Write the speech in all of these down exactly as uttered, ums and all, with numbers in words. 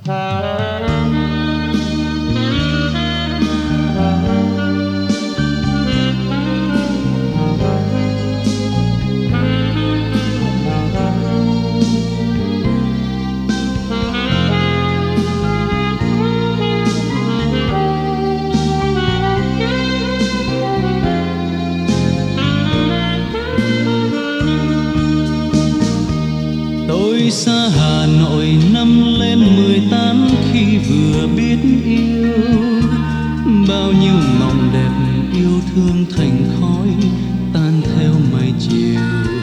Tôi xa Hà Nội năm lên mười tám khi vừa biết yêu, bao nhiêu mộng đẹp yêu thương thành khói tan theo mây chiều.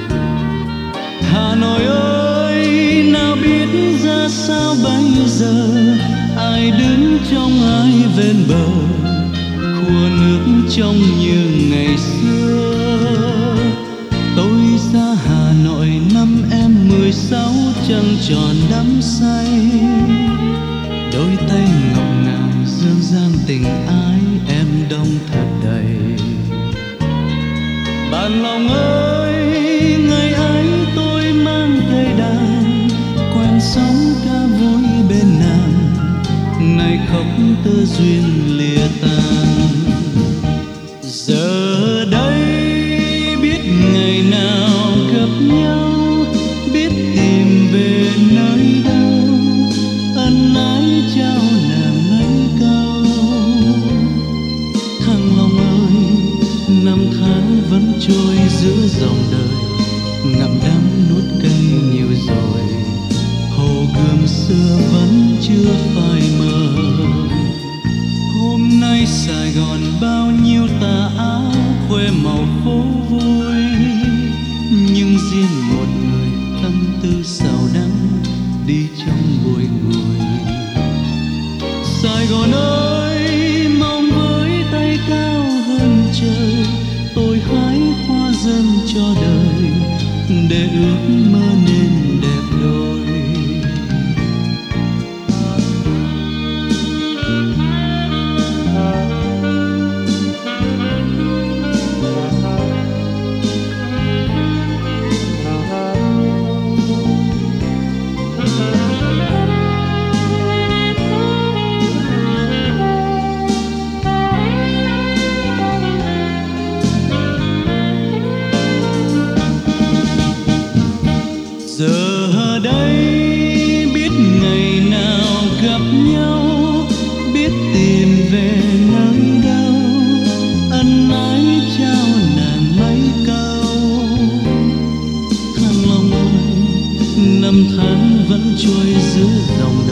Hà Nội ơi, nào biết ra sao bây giờ, ai đứng trong ai ven bờ, khua nước trong như ngày xưa. Tôi ra Hà Nội năm em mười sáu trăng tròn đắm say, đôi tay ngọc ngà dương gian tình ái em đông thật đầy. Bạn lòng ơi, ngày ấy tôi mang cây đàn, quen sống ca vui bên nàng, nay khóc tơ duyên lìa tan. Giờ đây biết ngày nào gặp nhau, biết tìm về nơi đâu, ân ái trao nàng mấy câu. Thăng Long ơi, năm tháng vẫn trôi giữa dòng đời, ngậm đắng nuốt cay nhiều rồi, hồ gươm xưa vẫn chưa phai mờ. Hôm nay Sài Gòn bao nhiêu tà áo khoe màu phố vui, nhưng riêng một người tâm tư sầu đắng đi trong bụi ngùi. Sài Gòn ơi, mong với tay cao hơn trời, tôi hái hoa dâng cho đời, để ước mơ nên đẹp đôi. Giờ đây biết ngày nào gặp nhau, biết tìm về nơi đâu, ân ái trao nàng mấy câu. Thăng Long ơi, năm tháng vẫn trôi giữa dòng